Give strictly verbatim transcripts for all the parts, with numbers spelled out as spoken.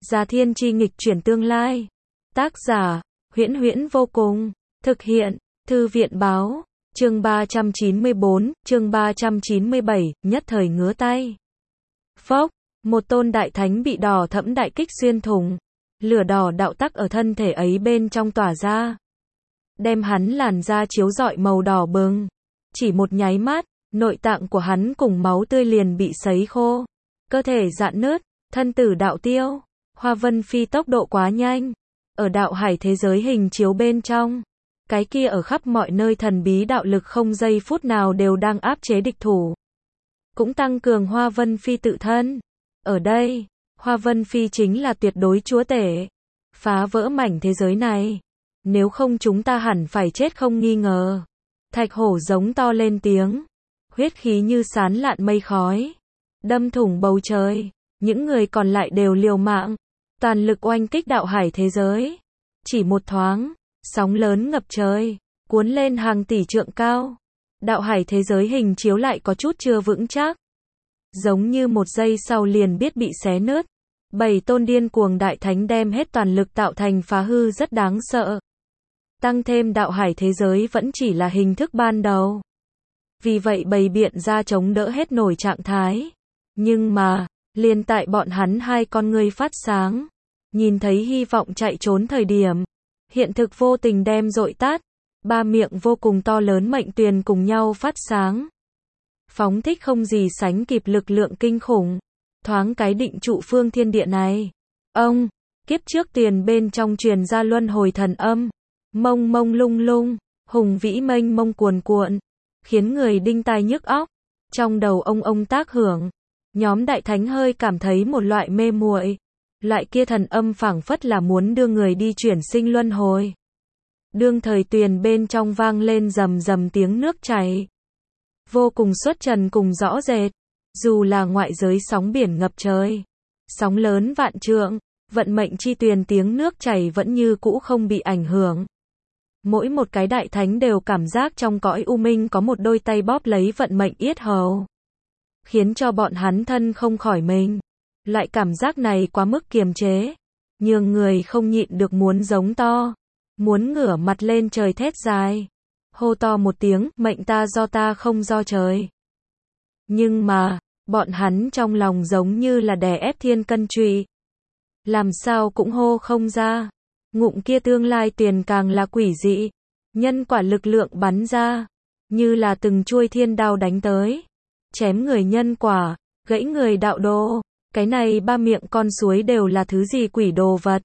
Già thiên chi nghịch chuyển tương lai. Tác giả, Huyễn Huyễn vô cùng. Thực hiện, Thư viện báo. Chương ba trăm chín mươi bốn, chương ba trăm chín mươi bảy, nhất thời ngứa tay. Phốc, một tôn đại thánh bị đỏ thẫm đại kích xuyên thủng. Lửa đỏ đạo tắc ở thân thể ấy bên trong tỏa ra. Đem hắn làn da chiếu rọi màu đỏ bừng. Chỉ một nháy mắt, nội tạng của hắn cùng máu tươi liền bị sấy khô. Cơ thể rạn nứt, thân tử đạo tiêu. Hoa Vân Phi tốc độ quá nhanh. Ở đạo hải thế giới hình chiếu bên trong. Cái kia ở khắp mọi nơi thần bí đạo lực không giây phút nào đều đang áp chế địch thủ. Cũng tăng cường Hoa Vân Phi tự thân. Ở đây, Hoa Vân Phi chính là tuyệt đối chúa tể. Phá vỡ mảnh thế giới này. Nếu không chúng ta hẳn phải chết không nghi ngờ. Thạch hổ giống to lên tiếng. Huyết khí như sán lạn mây khói. Đâm thủng bầu trời. Những người còn lại đều liều mạng. Toàn lực oanh kích đạo hải thế giới. Chỉ một thoáng, sóng lớn ngập trời. Cuốn lên hàng tỷ trượng cao. Đạo hải thế giới hình chiếu lại có chút chưa vững chắc. Giống như một giây sau liền biết bị xé nứt. Bảy tôn điên cuồng đại thánh đem hết toàn lực tạo thành phá hư rất đáng sợ. Tăng thêm đạo hải thế giới vẫn chỉ là hình thức ban đầu. Vì vậy bày biện ra chống đỡ hết nổi trạng thái. Nhưng mà, liền tại bọn hắn hai con ngươi phát sáng. Nhìn thấy hy vọng chạy trốn thời điểm. Hiện thực vô tình đem dội tát. Ba miệng vô cùng to lớn mệnh tuyền cùng nhau phát sáng. Phóng thích không gì sánh kịp lực lượng kinh khủng. Thoáng cái định trụ phương thiên địa này. Ông, kiếp trước tiền bên trong truyền ra luân hồi thần âm. Mông mông lung lung, hùng vĩ mênh mông cuồn cuộn. Khiến người đinh tai nhức óc. Trong đầu ông ông tác hưởng. Nhóm đại thánh hơi cảm thấy một loại mê muội. Loại kia thần âm phảng phất là muốn đưa người đi chuyển sinh luân hồi. Đương thời tuyền bên trong vang lên rầm rầm tiếng nước chảy. Vô cùng xuất trần cùng rõ rệt. Dù là ngoại giới sóng biển ngập trời. Sóng lớn vạn trượng. Vận mệnh chi tuyền tiếng nước chảy vẫn như cũ không bị ảnh hưởng. Mỗi một cái đại thánh đều cảm giác trong cõi u minh có một đôi tay bóp lấy vận mệnh yết hầu. Khiến cho bọn hắn thân không khỏi mình. Loại cảm giác này quá mức kiềm chế. Nhường người không nhịn được muốn giống to. Muốn ngửa mặt lên trời thét dài. Hô to một tiếng, mệnh ta do ta không do trời. Nhưng mà, bọn hắn trong lòng giống như là đè ép thiên cân trụy. Làm sao cũng hô không ra. Ngụm kia tương lai tuyền càng là quỷ dị. Nhân quả lực lượng bắn ra. Như là từng chuôi thiên đao đánh tới. Chém người nhân quả, gãy người đạo đồ. Cái này ba miệng con suối đều là thứ gì quỷ đồ vật.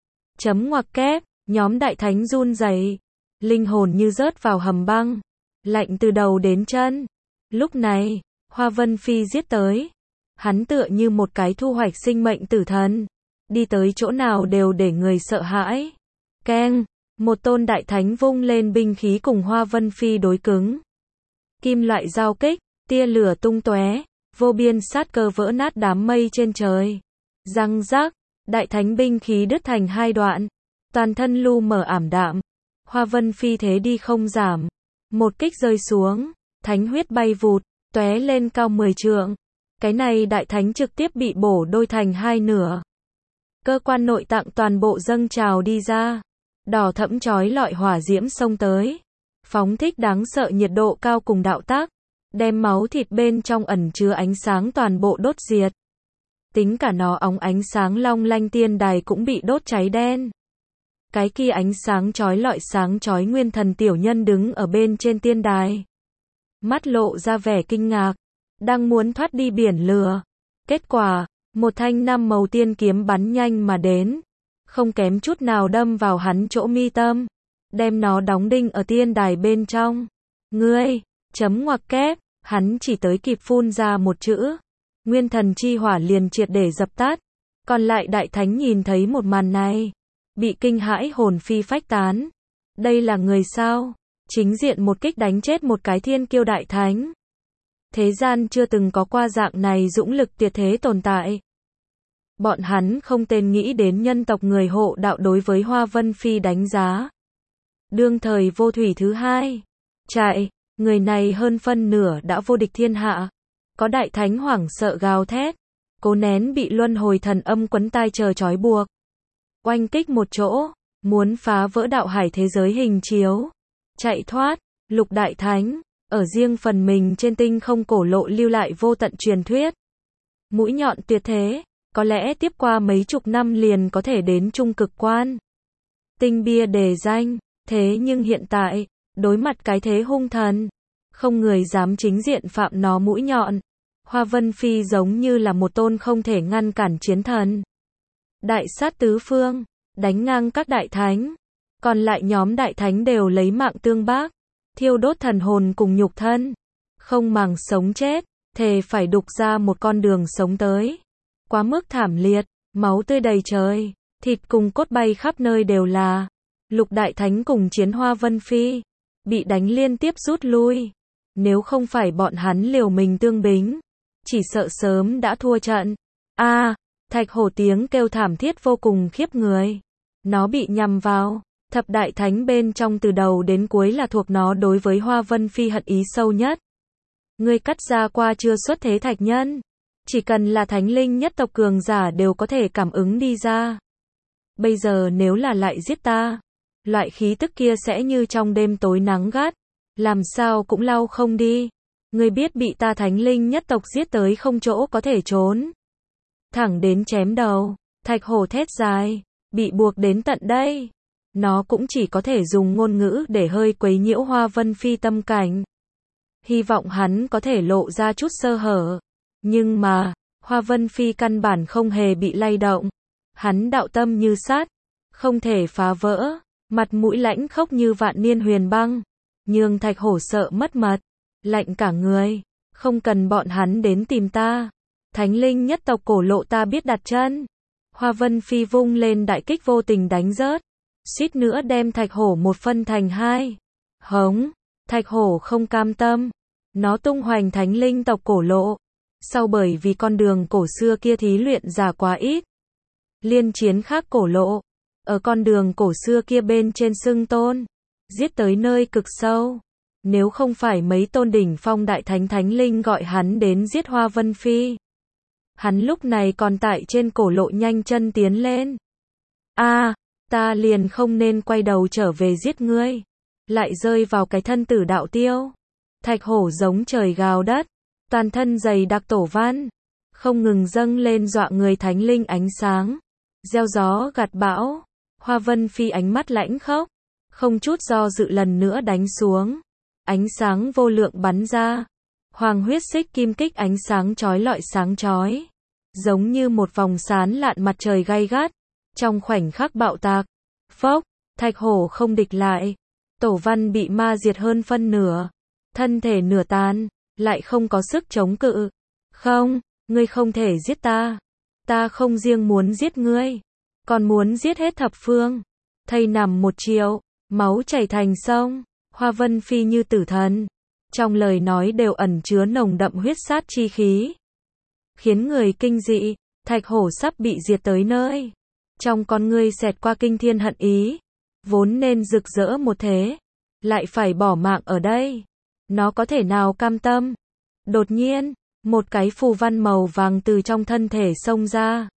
Chấm ngoặc kép, nhóm đại thánh run rẩy. Linh hồn như rớt vào hầm băng. Lạnh từ đầu đến chân. Lúc này, Hoa Vân Phi giết tới. Hắn tựa như một cái thu hoạch sinh mệnh tử thần. Đi tới chỗ nào đều để người sợ hãi. Keng, một tôn đại thánh vung lên binh khí cùng Hoa Vân Phi đối cứng. Kim loại giao kích, tia lửa tung tóe, vô biên sát cơ vỡ nát đám mây trên trời. Răng rác, đại thánh binh khí đứt thành hai đoạn. Toàn thân lu mờ ảm đạm. Hoa Vân Phi thế đi không giảm. Một kích rơi xuống, thánh huyết bay vụt, tóe lên cao mười trượng. Cái này đại thánh trực tiếp bị bổ đôi thành hai nửa. Cơ quan nội tạng toàn bộ dâng trào đi ra. Đỏ thẫm chói lọi hỏa diễm xông tới. Phóng thích đáng sợ nhiệt độ cao cùng đạo tác. Đem máu thịt bên trong ẩn chứa ánh sáng toàn bộ đốt diệt. Tính cả nó óng ánh sáng long lanh tiên đài cũng bị đốt cháy đen. Cái kia ánh sáng chói lọi sáng chói nguyên thần tiểu nhân đứng ở bên trên tiên đài. Mắt lộ ra vẻ kinh ngạc. Đang muốn thoát đi biển lửa. Kết quả, một thanh năm màu tiên kiếm bắn nhanh mà đến. Không kém chút nào đâm vào hắn chỗ mi tâm. Đem nó đóng đinh ở tiên đài bên trong. Ngươi, chấm ngoặc kép, hắn chỉ tới kịp phun ra một chữ. Nguyên thần chi hỏa liền triệt để dập tắt. Còn lại đại thánh nhìn thấy một màn này. Bị kinh hãi hồn phi phách tán. Đây là người sao? Chính diện một kích đánh chết một cái thiên kiêu đại thánh. Thế gian chưa từng có qua dạng này dũng lực tuyệt thế tồn tại. Bọn hắn không tên nghĩ đến nhân tộc người hộ đạo đối với Hoa Vân Phi đánh giá. Đương thời vô thủy thứ hai. Chạy, người này hơn phân nửa đã vô địch thiên hạ. Có đại thánh hoảng sợ gào thét. cố nén bị luân hồi thần âm quấn tai chờ trói buộc. Oanh kích một chỗ, muốn phá vỡ đạo hải thế giới hình chiếu. Chạy thoát, Lục Đại Thánh, ở riêng phần mình trên tinh không cổ lộ lưu lại vô tận truyền thuyết. Mũi nhọn tuyệt thế, có lẽ tiếp qua mấy chục năm liền có thể đến trung cực quan. Tinh bia đề danh, thế nhưng hiện tại, đối mặt cái thế hung thần, không người dám chính diện phạm nó mũi nhọn. Hoa Vân Phi giống như là một tôn không thể ngăn cản chiến thần. Đại sát tứ phương, đánh ngang các đại thánh. Còn lại nhóm đại thánh đều lấy mạng tương bác, thiêu đốt thần hồn cùng nhục thân. Không màng sống chết, thề phải đục ra một con đường sống tới. Quá mức thảm liệt, máu tươi đầy trời, thịt cùng cốt bay khắp nơi đều là. Lục đại thánh cùng chiến Hoa Vân Phi, bị đánh liên tiếp rút lui. Nếu không phải bọn hắn liều mình tương bính, chỉ sợ sớm đã thua trận. A, à, thạch hổ tiếng kêu thảm thiết vô cùng khiếp người. Nó bị nhằm vào, thập đại thánh bên trong từ đầu đến cuối là thuộc nó đối với Hoa Vân Phi hận ý sâu nhất. Ngươi cắt ra qua chưa xuất thế thạch nhân, chỉ cần là thánh linh nhất tộc cường giả đều có thể cảm ứng đi ra. Bây giờ nếu là lại giết ta, loại khí tức kia sẽ như trong đêm tối nắng gắt, làm sao cũng lau không đi. Ngươi biết bị ta thánh linh nhất tộc giết tới không chỗ có thể trốn. Thẳng đến chém đầu, thạch hổ thét dài, bị buộc đến tận đây. Nó cũng chỉ có thể dùng ngôn ngữ để hơi quấy nhiễu Hoa Vân Phi tâm cảnh. Hy vọng hắn có thể lộ ra chút sơ hở. Nhưng mà, Hoa Vân Phi căn bản không hề bị lay động. Hắn đạo tâm như sắt, không thể phá vỡ, mặt mũi lãnh khốc như vạn niên huyền băng. Nhưng thạch hổ sợ mất mật, lạnh cả người, không cần bọn hắn đến tìm ta. Thánh linh nhất tộc cổ lộ ta biết đặt chân. Hoa Vân Phi vung lên đại kích vô tình đánh rớt, suýt nữa đem thạch hổ một phân thành hai. Hống, thạch hổ không cam tâm, nó tung hoành thánh linh tộc cổ lộ. Sau bởi vì con đường cổ xưa kia thí luyện giả quá ít, liên chiến khác cổ lộ, ở con đường cổ xưa kia bên trên xưng tôn, giết tới nơi cực sâu. Nếu không phải mấy tôn đỉnh phong đại thánh thánh linh gọi hắn đến giết Hoa Vân Phi, hắn lúc này còn tại trên cổ lộ nhanh chân tiến lên. A, à, ta liền không nên quay đầu trở về giết ngươi, lại rơi vào cái thân tử đạo tiêu. Thạch hổ giống trời gào đất, toàn thân dày đặc tổ văn, không ngừng dâng lên dọa người thánh linh ánh sáng, gieo gió gặt bão. Hoa Vân Phi ánh mắt lãnh khốc, không chút do dự lần nữa đánh xuống. Ánh sáng vô lượng bắn ra, hoàng huyết xích kim kích ánh sáng chói lọi sáng chói, giống như một vòng sáng lạn mặt trời gay gắt, trong khoảnh khắc bạo tạc. Phốc, thạch hổ không địch lại, tổ văn bị ma diệt hơn phân nửa, thân thể nửa tan, lại không có sức chống cự. Không, ngươi không thể giết ta, ta không riêng muốn giết ngươi, còn muốn giết hết thập phương. Thây nằm một triệu, máu chảy thành sông. Hoa Vân Phi như tử thần, trong lời nói đều ẩn chứa nồng đậm huyết sát chi khí, khiến người kinh dị. Thạch hổ sắp bị diệt tới nơi, trong con ngươi xẹt qua kinh thiên hận ý, vốn nên rực rỡ một thế, lại phải bỏ mạng ở đây. Nó có thể nào cam tâm? Đột nhiên, một cái phù văn màu vàng từ trong thân thể xông ra,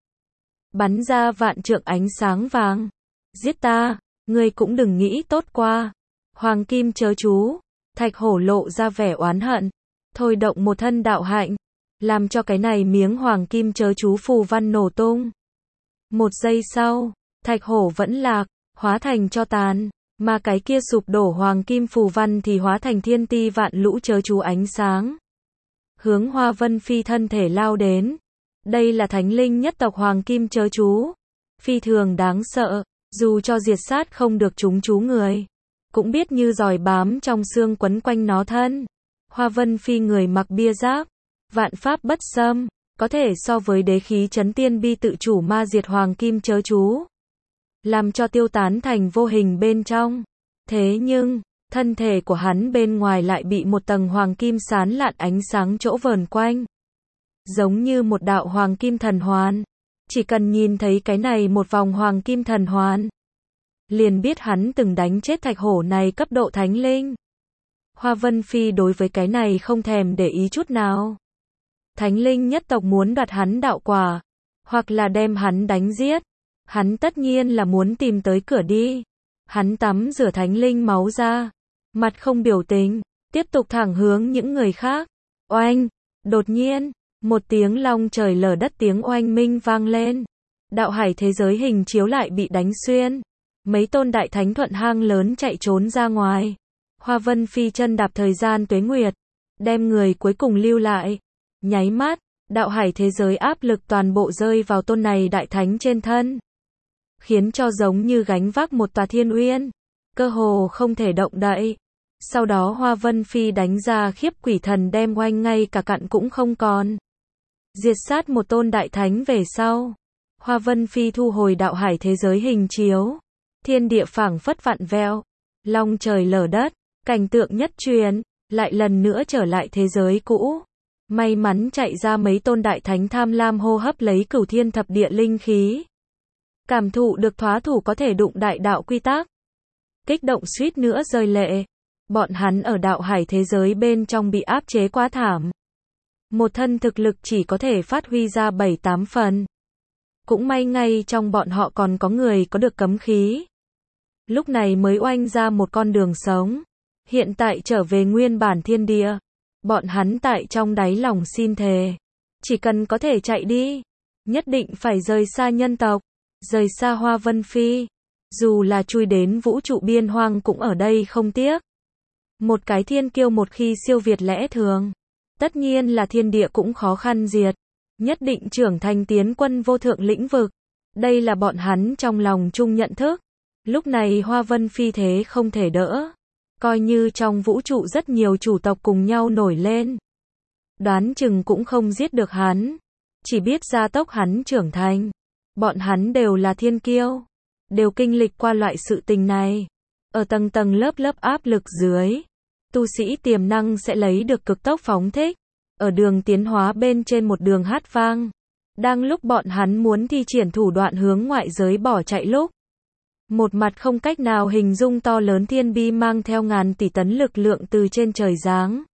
bắn ra vạn trượng ánh sáng vàng. Giết ta, ngươi cũng đừng nghĩ tốt qua. Hoàng kim chớ chú, thạch hổ lộ ra vẻ oán hận, thôi động một thân đạo hạnh, làm cho cái này miếng hoàng kim chớ chú phù văn nổ tung. Một giây sau, thạch hổ vẫn lạc, hóa thành tro tàn, mà cái kia sụp đổ hoàng kim phù văn thì hóa thành thiên ti vạn lũ chớ chú ánh sáng, hướng Hoa Vân Phi thân thể lao đến. Đây là thánh linh nhất tộc hoàng kim chớ chú, phi thường đáng sợ, dù cho diệt sát không được chúng chú người, cũng biết như giòi bám trong xương quấn quanh nó thân. Hoa Vân Phi người mặc bia giáp, vạn pháp bất xâm, có thể so với đế khí chấn tiên bi tự chủ ma diệt hoàng kim chớ chú, làm cho tiêu tán thành vô hình bên trong. Thế nhưng, thân thể của hắn bên ngoài lại bị một tầng hoàng kim sáng lạn ánh sáng chỗ vờn quanh, giống như một đạo hoàng kim thần hoàn. Chỉ cần nhìn thấy cái này một vòng hoàng kim thần hoàn, liền biết hắn từng đánh chết thạch hổ này cấp độ thánh linh. Hoa Vân Phi đối với cái này không thèm để ý chút nào. thánh linh nhất tộc muốn đoạt hắn đạo quả, hoặc là đem hắn đánh giết. Hắn tất nhiên là muốn tìm tới cửa đi. Hắn tắm rửa thánh linh máu ra, mặt không biểu tình, tiếp tục thẳng hướng những người khác. Oanh! Đột nhiên, một tiếng long trời lở đất tiếng oanh minh vang lên. Đạo hải thế giới hình chiếu lại bị đánh xuyên. Mấy tôn đại thánh thuận hang lớn chạy trốn ra ngoài. Hoa Vân Phi chân đạp thời gian tuế nguyệt, đem người cuối cùng lưu lại. Nháy mắt, đạo hải thế giới áp lực toàn bộ rơi vào tôn này đại thánh trên thân, khiến cho giống như gánh vác một tòa thiên uyên, cơ hồ không thể động đậy. Sau đó Hoa Vân Phi đánh ra khiếp quỷ thần đem oanh ngay cả cặn cũng không còn. Diệt sát một tôn đại thánh về sau, Hoa Vân Phi thu hồi đạo hải thế giới hình chiếu. Thiên địa phảng phất vặn vẹo, long trời lở đất, cảnh tượng nhất truyền, lại lần nữa trở lại thế giới cũ. May mắn chạy ra mấy tôn đại thánh tham lam hô hấp lấy cửu thiên thập địa linh khí. Cảm thụ được thoá thủ có thể đụng đại đạo quy tắc. Kích động suýt nữa rơi lệ. Bọn hắn ở đạo hải thế giới bên trong bị áp chế quá thảm. Một thân thực lực chỉ có thể phát huy ra bảy tám phần. Cũng may ngay trong bọn họ còn có người có được cấm khí. Lúc này mới oanh ra một con đường sống. Hiện tại trở về nguyên bản thiên địa. Bọn hắn tại trong đáy lòng xin thề. Chỉ cần có thể chạy đi, nhất định phải rời xa nhân tộc, rời xa Hoa Vân Phi. Dù là chui đến vũ trụ biên hoang cũng ở đây không tiếc. Một cái thiên kiêu một khi siêu việt lẽ thường, tất nhiên là thiên địa cũng khó khăn diệt. Nhất định trưởng thành tiến quân vô thượng lĩnh vực. Đây là bọn hắn trong lòng chung nhận thức. Lúc này Hoa Vân Phi thế không thể đỡ. Coi như trong vũ trụ rất nhiều chủ tộc cùng nhau nổi lên, đoán chừng cũng không giết được hắn. Chỉ biết gia tốc hắn trưởng thành. Bọn hắn đều là thiên kiêu, đều kinh lịch qua loại sự tình này. Ở tầng tầng lớp lớp áp lực dưới, tu sĩ tiềm năng sẽ lấy được cực tốc phóng thích. Ở đường tiến hóa bên trên một đường hát vang. Đang lúc bọn hắn muốn thi triển thủ đoạn hướng ngoại giới bỏ chạy lúc, một mặt không cách nào hình dung to lớn thiên bi mang theo ngàn tỷ tấn lực lượng từ trên trời giáng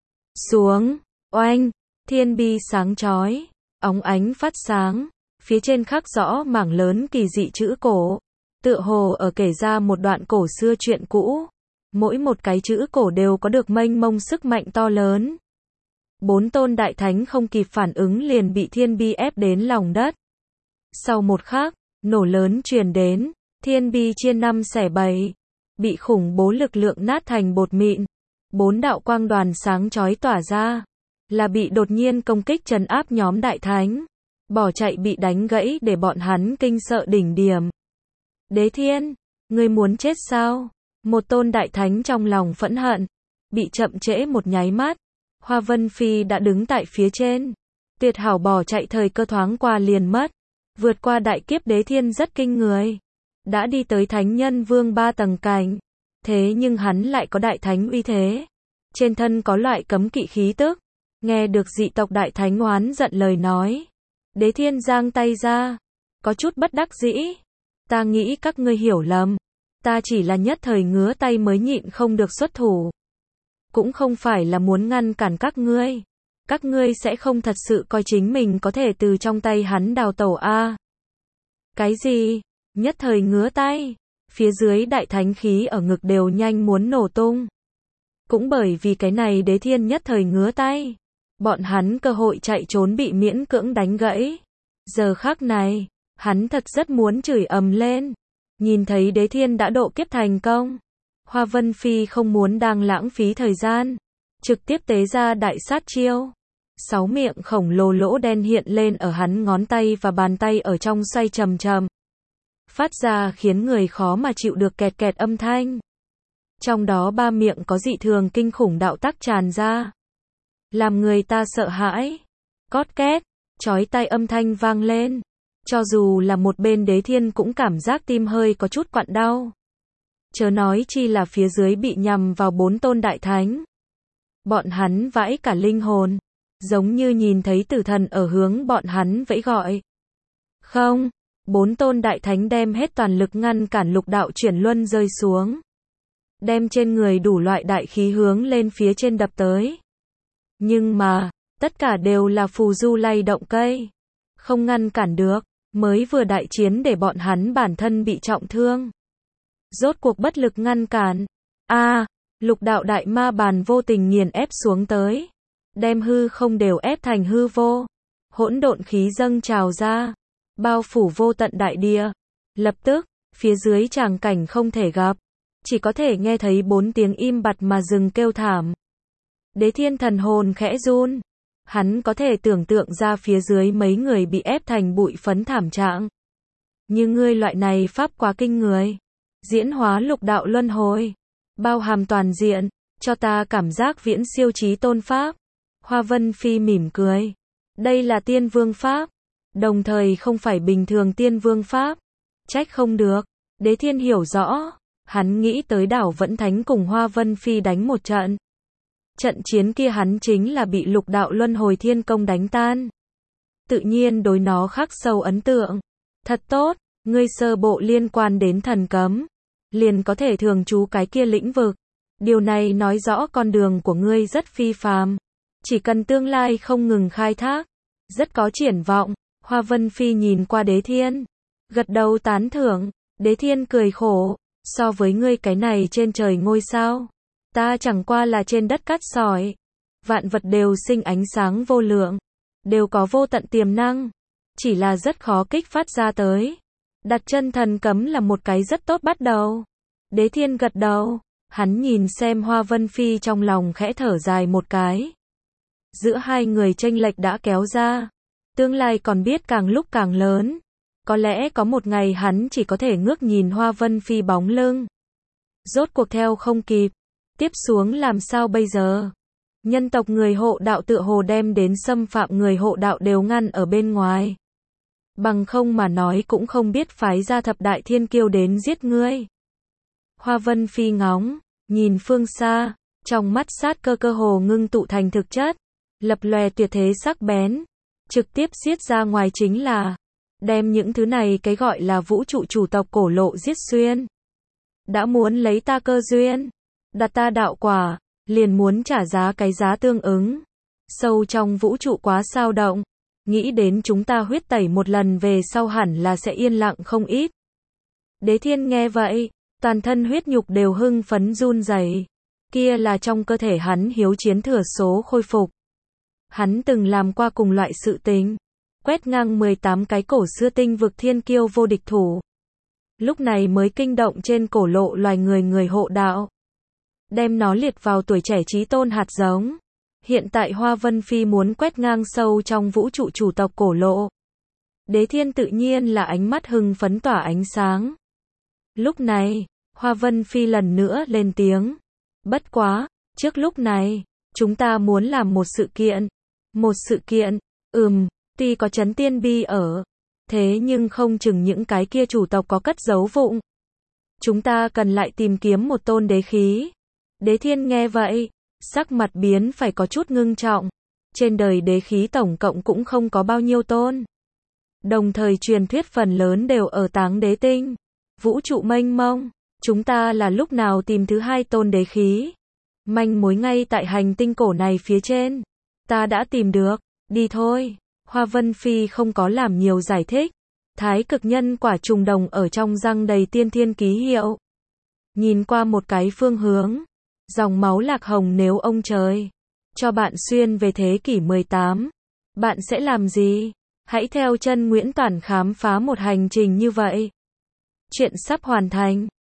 xuống. Oanh! Thiên bi sáng chói, óng ánh phát sáng, phía trên khắc rõ mảng lớn kỳ dị chữ cổ, tựa hồ ở kể ra một đoạn cổ xưa chuyện cũ. Mỗi một cái chữ cổ đều có được mênh mông sức mạnh to lớn. Bốn tôn đại thánh không kịp phản ứng liền bị thiên bi ép đến lòng đất. Sau một khắc, nổ lớn truyền đến, thiên bi chia năm xẻ bảy, bị khủng bố lực lượng nát thành bột mịn. Bốn đạo quang đoàn sáng chói tỏa ra, là bị đột nhiên công kích trấn áp nhóm đại thánh. Bỏ chạy bị đánh gãy để bọn hắn kinh sợ đỉnh điểm. Đế Thiên, ngươi muốn chết sao? Một tôn đại thánh trong lòng phẫn hận, bị chậm trễ một nháy mắt. Hoa Vân Phi đã đứng tại phía trên. Tuyệt hảo bỏ chạy thời cơ thoáng qua liền mất. Vượt qua đại kiếp Đế Thiên rất kinh người. Đã đi tới thánh nhân vương ba tầng cảnh. Thế nhưng hắn lại có đại thánh uy thế. Trên thân có loại cấm kỵ khí tức. Nghe được dị tộc đại thánh oán giận lời nói. Đế Thiên giang tay ra. Có chút bất đắc dĩ. Ta nghĩ các ngươi hiểu lầm. Ta chỉ là nhất thời ngứa tay mới nhịn không được xuất thủ. Cũng không phải là muốn ngăn cản các ngươi. Các ngươi sẽ không thật sự coi chính mình có thể từ trong tay hắn đào tẩu a. Cái gì? Nhất thời ngứa tay. Phía dưới đại thánh khí ở ngực đều nhanh muốn nổ tung. Cũng bởi vì cái này Đế Thiên nhất thời ngứa tay. Bọn hắn cơ hội chạy trốn bị miễn cưỡng đánh gãy. Giờ khắc này, hắn thật rất muốn chửi ầm lên. Nhìn thấy Đế Thiên đã độ kiếp thành công. Hoa Vân Phi không muốn đang lãng phí thời gian. Trực tiếp tế ra đại sát chiêu. Sáu miệng khổng lồ lỗ đen hiện lên ở hắn ngón tay và bàn tay ở trong xoay trầm trầm. Phát ra khiến người khó mà chịu được kẹt kẹt âm thanh. Trong đó ba miệng có dị thường kinh khủng đạo tắc tràn ra. Làm người ta sợ hãi. Cót két, chói tai âm thanh vang lên. Cho dù là một bên Đế Thiên cũng cảm giác tim hơi có chút quặn đau. Chớ nói chi là phía dưới bị nhằm vào bốn tôn đại thánh. Bọn hắn vãi cả linh hồn. Giống như nhìn thấy tử thần ở hướng bọn hắn vẫy gọi. Không, bốn tôn đại thánh đem hết toàn lực ngăn cản lục đạo chuyển luân rơi xuống. Đem trên người đủ loại đại khí hướng lên phía trên đập tới. Nhưng mà, Tất cả đều là phù du lay động cây. Không ngăn cản được, mới vừa đại chiến để bọn hắn bản thân bị trọng thương. Rốt cuộc bất lực ngăn cản. A, lục đạo đại ma bàn vô tình nghiền ép xuống tới. Đem hư không đều ép thành hư vô. Hỗn độn khí dâng trào ra. Bao phủ vô tận đại địa. Lập tức, phía dưới tràng cảnh không thể gặp. Chỉ có thể nghe thấy bốn tiếng im bặt mà rừng kêu thảm. Đế Thiên thần hồn khẽ run. Hắn có thể tưởng tượng ra phía dưới mấy người bị ép thành bụi phấn thảm trạng. Như ngươi loại này pháp quá kinh người. Diễn hóa lục đạo luân hồi. Bao hàm toàn diện, cho ta cảm giác viễn siêu trí tôn pháp. Hoa Vân Phi mỉm cười. Đây là tiên vương pháp. Đồng thời không phải bình thường tiên vương pháp. Trách không được. Đế Thiên hiểu rõ. Hắn nghĩ tới đảo Vẫn Thánh cùng Hoa Vân Phi đánh một trận. Trận chiến kia hắn chính là bị lục đạo luân hồi thiên công đánh tan. Tự nhiên đối nó khắc sâu ấn tượng. Thật tốt, ngươi sơ bộ liên quan đến thần cấm. Liền có thể thường trú cái kia lĩnh vực. Điều này nói rõ con đường của ngươi rất phi phàm. Chỉ cần tương lai không ngừng khai thác. Rất có triển vọng. Hoa Vân Phi nhìn qua Đế Thiên. Gật đầu tán thưởng. Đế Thiên cười khổ. So với ngươi cái này trên trời ngôi sao. Ta chẳng qua là trên đất cát sỏi. Vạn vật đều sinh ánh sáng vô lượng. Đều có vô tận tiềm năng. Chỉ là rất khó kích phát ra tới. Đặt chân thần cấm là một cái rất tốt bắt đầu. Đế Thiên gật đầu. Hắn nhìn xem Hoa Vân Phi trong lòng khẽ thở dài một cái. Giữa hai người chênh lệch đã kéo ra. Tương lai còn biết càng lúc càng lớn. Có lẽ có một ngày hắn chỉ có thể ngước nhìn Hoa Vân Phi bóng lưng. Rốt cuộc theo không kịp. Tiếp xuống làm sao bây giờ? Nhân tộc người hộ đạo tựa hồ đem đến xâm phạm người hộ đạo đều ngăn ở bên ngoài. Bằng không mà nói cũng không biết phái ra thập đại thiên kiêu đến giết ngươi. Hoa Vân Phi ngóng, nhìn phương xa, trong mắt sát cơ cơ hồ ngưng tụ thành thực chất, lập lòe tuyệt thế sắc bén, trực tiếp giết ra ngoài chính là đem những thứ này cái gọi là vũ trụ chủ tộc cổ lộ giết xuyên. Đã muốn lấy ta cơ duyên, đặt ta đạo quả, liền muốn trả giá cái giá tương ứng. Sâu trong vũ trụ quá sao động, nghĩ đến chúng ta huyết tẩy một lần về sau hẳn là sẽ yên lặng không ít. Đế Thiên nghe vậy, toàn thân huyết nhục đều hưng phấn run rẩy. Kia là trong cơ thể hắn hiếu chiến thừa số khôi phục. Hắn từng làm qua cùng loại sự tình, quét ngang mười tám cái cổ xưa tinh vực thiên kiêu vô địch thủ. Lúc này mới kinh động trên cổ lộ loài người người hộ đạo. Đem nó liệt vào tuổi trẻ chí tôn hạt giống. Hiện tại Hoa Vân Phi muốn quét ngang sâu trong vũ trụ chủ tộc cổ lộ. Đế Thiên tự nhiên là ánh mắt hưng phấn tỏa ánh sáng. Lúc này, Hoa Vân Phi lần nữa lên tiếng. Bất quá, trước lúc này, chúng ta muốn làm một sự kiện. Một sự kiện, ừm, tuy có chấn tiên bi ở. Thế nhưng không chừng những cái kia chủ tộc có cất giấu vụng. Chúng ta cần lại tìm kiếm một tôn đế khí. Đế Thiên nghe vậy, sắc mặt biến phải có chút ngưng trọng. Trên đời đế khí tổng cộng cũng không có bao nhiêu tôn. Đồng thời truyền thuyết phần lớn đều ở Táng Đế Tinh. Vũ trụ mênh mông, chúng ta là lúc nào tìm thứ hai tôn đế khí? Manh mối ngay tại hành tinh cổ này phía trên. Ta đã tìm được, đi thôi. Hoa Vân Phi không có làm nhiều giải thích. Thái cực nhân quả trùng đồng ở trong răng đầy tiên thiên ký hiệu. Nhìn qua một cái phương hướng. Dòng máu lạc hồng nếu ông trời cho bạn xuyên về thế kỷ mười tám. Bạn sẽ làm gì? Hãy theo chân Nguyễn Toản khám phá một hành trình như vậy. Chuyện sắp hoàn thành.